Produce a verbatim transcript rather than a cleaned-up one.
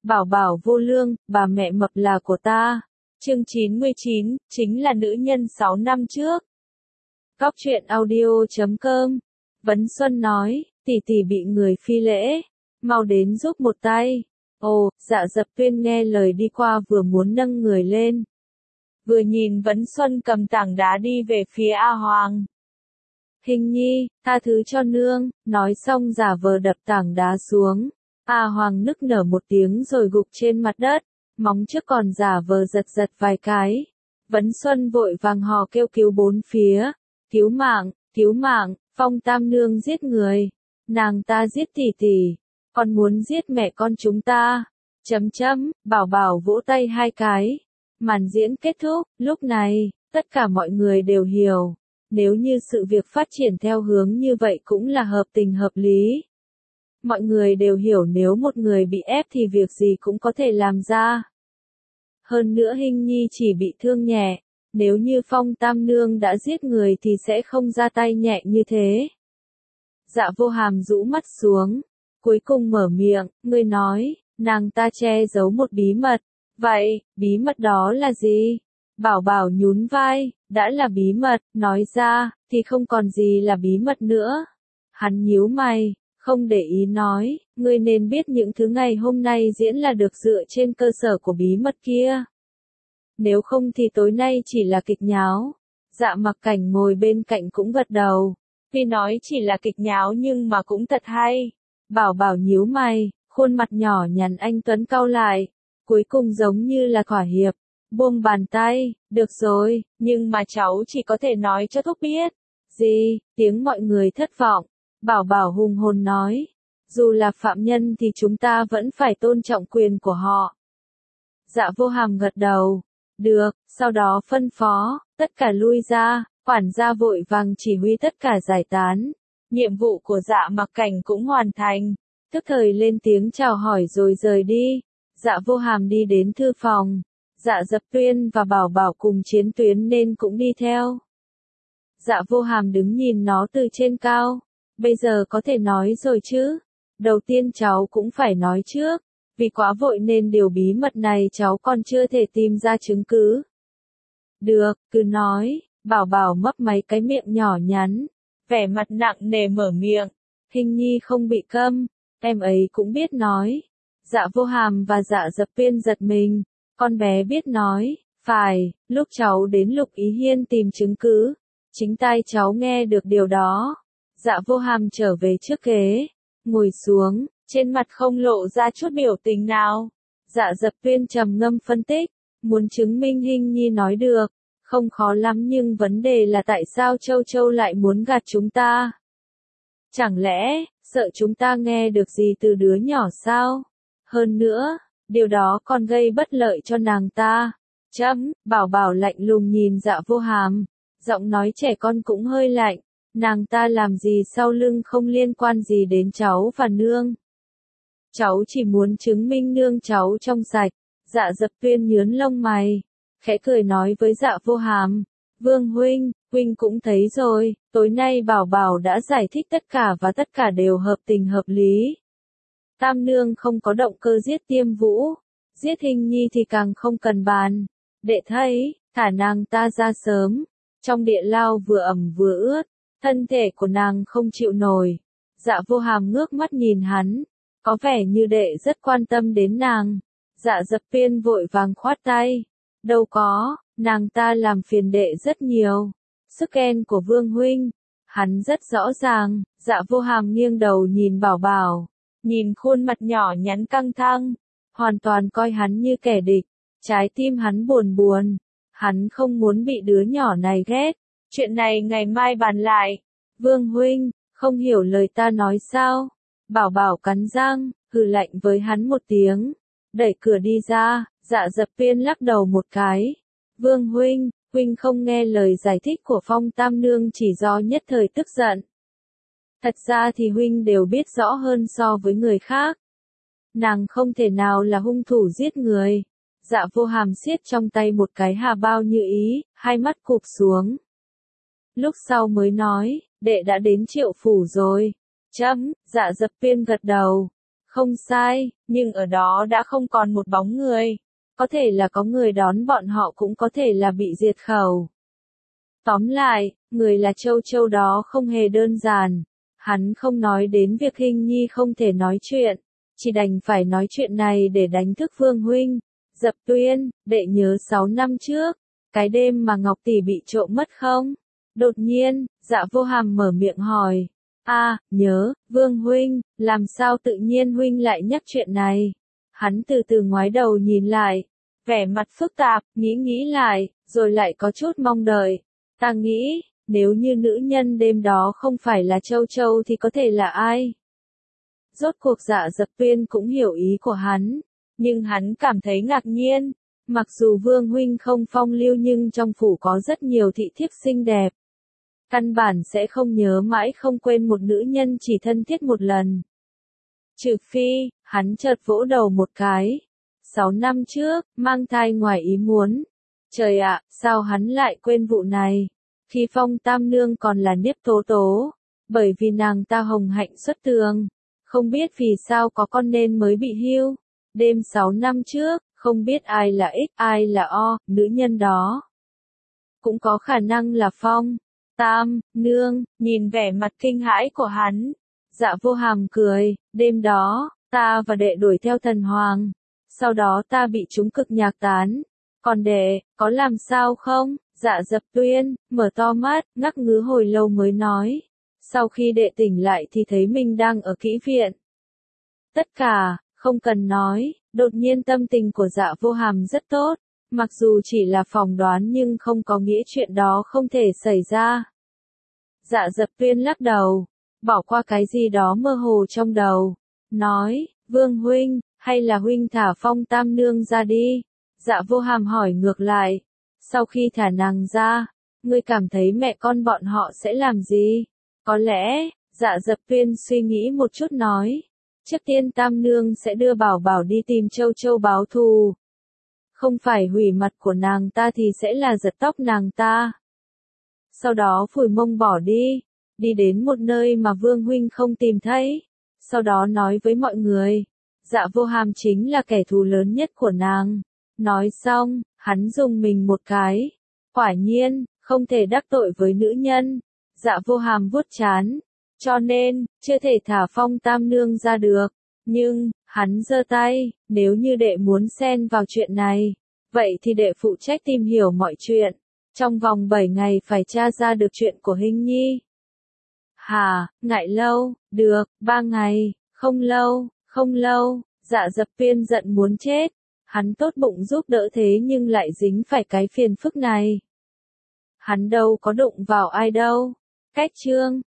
Bảo bảo vô lương, bà mẹ mập là của ta. Chương chín mươi chín, chính là nữ nhân sáu năm trước. Góc truyện audio chấm com. Vấn Xuân nói, tỷ tỷ bị người phi lễ, mau đến giúp một tay. Ồ, Dạ Dập Tuyên nghe lời đi qua vừa muốn nâng người lên. Vừa nhìn Vấn Xuân cầm tảng đá đi về phía A Hoàng. Hình nhi, tha thứ cho nương, nói xong giả vờ đập tảng đá xuống. A Hoàng nức nở một tiếng rồi gục trên mặt đất, móng trước còn giả vờ giật giật vài cái. Vấn Xuân vội vàng hò kêu cứu bốn phía, cứu mạng, cứu mạng, Phong Tam Nương giết người, nàng ta giết tỷ tỷ, còn muốn giết mẹ con chúng ta. Chấm chấm, Bảo Bảo vỗ tay hai cái. Màn diễn kết thúc, lúc này, tất cả mọi người đều hiểu, nếu như sự việc phát triển theo hướng như vậy cũng là hợp tình hợp lý. Mọi người đều hiểu nếu một người bị ép thì việc gì cũng có thể làm ra. Hơn nữa Hình nhi chỉ bị thương nhẹ, nếu như Phong Tam Nương đã giết người thì sẽ không ra tay nhẹ như thế. Dạ Vô Hàm rũ mắt xuống, cuối cùng mở miệng, ngươi nói, nàng ta che giấu một bí mật. Vậy, bí mật đó là gì? Bảo Bảo nhún vai, đã là bí mật, nói ra, thì không còn gì là bí mật nữa. Hắn nhíu mày, không để ý nói, ngươi nên biết những thứ ngày hôm nay diễn là được dựa trên cơ sở của bí mật kia. Nếu không thì tối nay chỉ là kịch nháo. Dạ Mặc Cảnh ngồi bên cạnh cũng gật đầu. Tuy nói chỉ là kịch nháo nhưng mà cũng thật hay. Bảo Bảo nhíu mày, khuôn mặt nhỏ nhắn anh tuấn cau lại. Cuối cùng giống như là thỏa hiệp, buông bàn tay, được rồi, nhưng mà cháu chỉ có thể nói cho Thúc biết. Gì, tiếng mọi người thất vọng, Bảo Bảo hùng hồn nói, dù là phạm nhân thì chúng ta vẫn phải tôn trọng quyền của họ. Dạ Vô Hàm gật đầu, được, sau đó phân phó, tất cả lui ra, quản gia vội vàng chỉ huy tất cả giải tán. Nhiệm vụ của Dạ Mặc Cảnh cũng hoàn thành, tức thời lên tiếng chào hỏi rồi rời đi. Dạ Vô Hàm đi đến thư phòng, Dạ Dập Tuyên và Bảo Bảo cùng chiến tuyến nên cũng đi theo. Dạ Vô Hàm đứng nhìn nó từ trên cao, bây giờ có thể nói rồi chứ, đầu tiên cháu cũng phải nói trước, vì quá vội nên điều bí mật này cháu còn chưa thể tìm ra chứng cứ. Được, cứ nói, Bảo Bảo mấp máy cái miệng nhỏ nhắn, vẻ mặt nặng nề mở miệng, Hình nhi không bị câm, em ấy cũng biết nói. Dạ Vô Hàm và Dạ Dập Tuyên giật mình, con bé biết nói, phải, lúc cháu đến Lục Ý Hiên tìm chứng cứ, chính tai cháu nghe được điều đó. Dạ Vô Hàm trở về trước ghế, ngồi xuống, trên mặt không lộ ra chút biểu tình nào. Dạ Dập Tuyên trầm ngâm phân tích, muốn chứng minh Hình nhi nói được, không khó lắm nhưng vấn đề là tại sao Châu Châu lại muốn gạt chúng ta? Chẳng lẽ, sợ chúng ta nghe được gì từ đứa nhỏ sao? Hơn nữa, điều đó còn gây bất lợi cho nàng ta. Chấm, Bảo Bảo lạnh lùng nhìn Dạ Vô Hàm, giọng nói trẻ con cũng hơi lạnh, nàng ta làm gì sau lưng không liên quan gì đến cháu và nương. Cháu chỉ muốn chứng minh nương cháu trong sạch. Dạ Dập Tuyên nhướng lông mày, khẽ cười nói với Dạ Vô Hàm, Vương huynh, huynh cũng thấy rồi, tối nay Bảo Bảo đã giải thích tất cả và tất cả đều hợp tình hợp lý. Tam Nương không có động cơ giết Tiêm Vũ, giết Hình nhi thì càng không cần bàn. Đệ thấy, thả nàng ta ra sớm, trong địa lao vừa ẩm vừa ướt, thân thể của nàng không chịu nổi. Dạ Vô Hàm ngước mắt nhìn hắn, có vẻ như đệ rất quan tâm đến nàng. Dạ Dập Tuyên vội vàng khoát tay, đâu có, nàng ta làm phiền đệ rất nhiều. Sức ghen của Vương huynh, hắn rất rõ ràng. Dạ Vô Hàm nghiêng đầu nhìn Bảo Bảo, nhìn khuôn mặt nhỏ nhắn căng thẳng, hoàn toàn coi hắn như kẻ địch. Trái tim hắn buồn buồn, hắn không muốn bị đứa nhỏ này ghét. Chuyện này ngày mai bàn lại. Vương huynh, không hiểu lời ta nói sao? Bảo Bảo cắn răng, hừ lạnh với hắn một tiếng, đẩy cửa đi ra. Dạ Dập Tuyên lắc đầu một cái. Vương huynh, huynh không nghe lời giải thích của Phong Tam Nương chỉ do nhất thời tức giận. Thật ra thì huynh đều biết rõ hơn so với người khác. Nàng không thể nào là hung thủ giết người. Dạ Vô Hàm siết trong tay một cái hà bao như ý, hai mắt cụp xuống. Lúc sau mới nói, đệ đã đến Triệu Phủ rồi. Chấm, Dạ Dập Tuyên gật đầu. Không sai, nhưng ở đó đã không còn một bóng người. Có thể là có người đón bọn họ cũng có thể là bị diệt khẩu. Tóm lại, người là Châu Châu đó không hề đơn giản. Hắn không nói đến việc Hình Nhi không thể nói chuyện, chỉ đành phải nói chuyện này để đánh thức Vương huynh. Dập Tuyên, đệ nhớ sáu năm trước, cái đêm mà Ngọc tỷ bị trộm mất không? Đột nhiên, Dạ Vô Hàm mở miệng hỏi. A, à, nhớ, Vương huynh, làm sao tự nhiên huynh lại nhắc chuyện này? Hắn từ từ ngoái đầu nhìn lại, vẻ mặt phức tạp, nghĩ nghĩ lại, rồi lại có chút mong đợi. Ta nghĩ, nếu như nữ nhân đêm đó không phải là Châu Châu thì có thể là ai? Rốt cuộc Dạ Dập Tuyên cũng hiểu ý của hắn, nhưng hắn cảm thấy ngạc nhiên. Mặc dù Vương huynh không phong lưu nhưng trong phủ có rất nhiều thị thiếp xinh đẹp. Căn bản sẽ không nhớ mãi không quên một nữ nhân chỉ thân thiết một lần. Trừ phi, hắn chợt vỗ đầu một cái. Sáu năm trước, mang thai ngoài ý muốn. Trời ạ, sao hắn lại quên vụ này? Khi Phong Tam Nương còn là Niếp Tố Tố. Bởi vì nàng ta hồng hạnh xuất tường. Không biết vì sao có con nên mới bị hưu. Đêm sáu năm trước, không biết ai là X, ai là O, nữ nhân đó. Cũng có khả năng là Phong Tam Nương. Nhìn vẻ mặt kinh hãi của hắn, Dạ Vô Hàm cười. Đêm đó, ta và đệ đuổi theo thần hoàng. Sau đó ta bị chúng cực nhạc tán. Còn đệ, có làm sao không? Dạ Dập Tuyên, mở to mắt, ngắc ngứ hồi lâu mới nói. Sau khi đệ tỉnh lại thì thấy mình đang ở kỹ viện. Tất cả, không cần nói, đột nhiên tâm tình của Dạ Vô Hàm rất tốt. Mặc dù chỉ là phỏng đoán nhưng không có nghĩa chuyện đó không thể xảy ra. Dạ Dập Tuyên lắc đầu, bỏ qua cái gì đó mơ hồ trong đầu. Nói, Vương huynh, hay là huynh thả Phong Tam Nương ra đi? Dạ Vô Hàm hỏi ngược lại. Sau khi thả nàng ra, ngươi cảm thấy mẹ con bọn họ sẽ làm gì? Có lẽ, Dạ Dập Tuyên suy nghĩ một chút nói. Trước tiên Tam Nương sẽ đưa Bảo Bảo đi tìm Châu Châu báo thù. Không phải hủy mặt của nàng ta thì sẽ là giật tóc nàng ta. Sau đó phủi mông bỏ đi, đi đến một nơi mà Vương huynh không tìm thấy. Sau đó nói với mọi người, Dạ Vô Hàm chính là kẻ thù lớn nhất của nàng. Nói xong, hắn dùng mình một cái. Quả nhiên, không thể đắc tội với nữ nhân. Dạ Vô Hàm vuốt trán. Cho nên, chưa thể thả Phong Tam Nương ra được. Nhưng, hắn giơ tay, nếu như đệ muốn xen vào chuyện này, vậy thì đệ phụ trách tìm hiểu mọi chuyện. Trong vòng bảy ngày phải tra ra được chuyện của Hình Nhi. Hà, ngại lâu, được, ba ngày, không lâu, không lâu. Dạ Dập Tuyên giận muốn chết. Hắn tốt bụng giúp đỡ thế nhưng lại dính phải cái phiền phức này. Hắn đâu có đụng vào ai đâu. Cách chương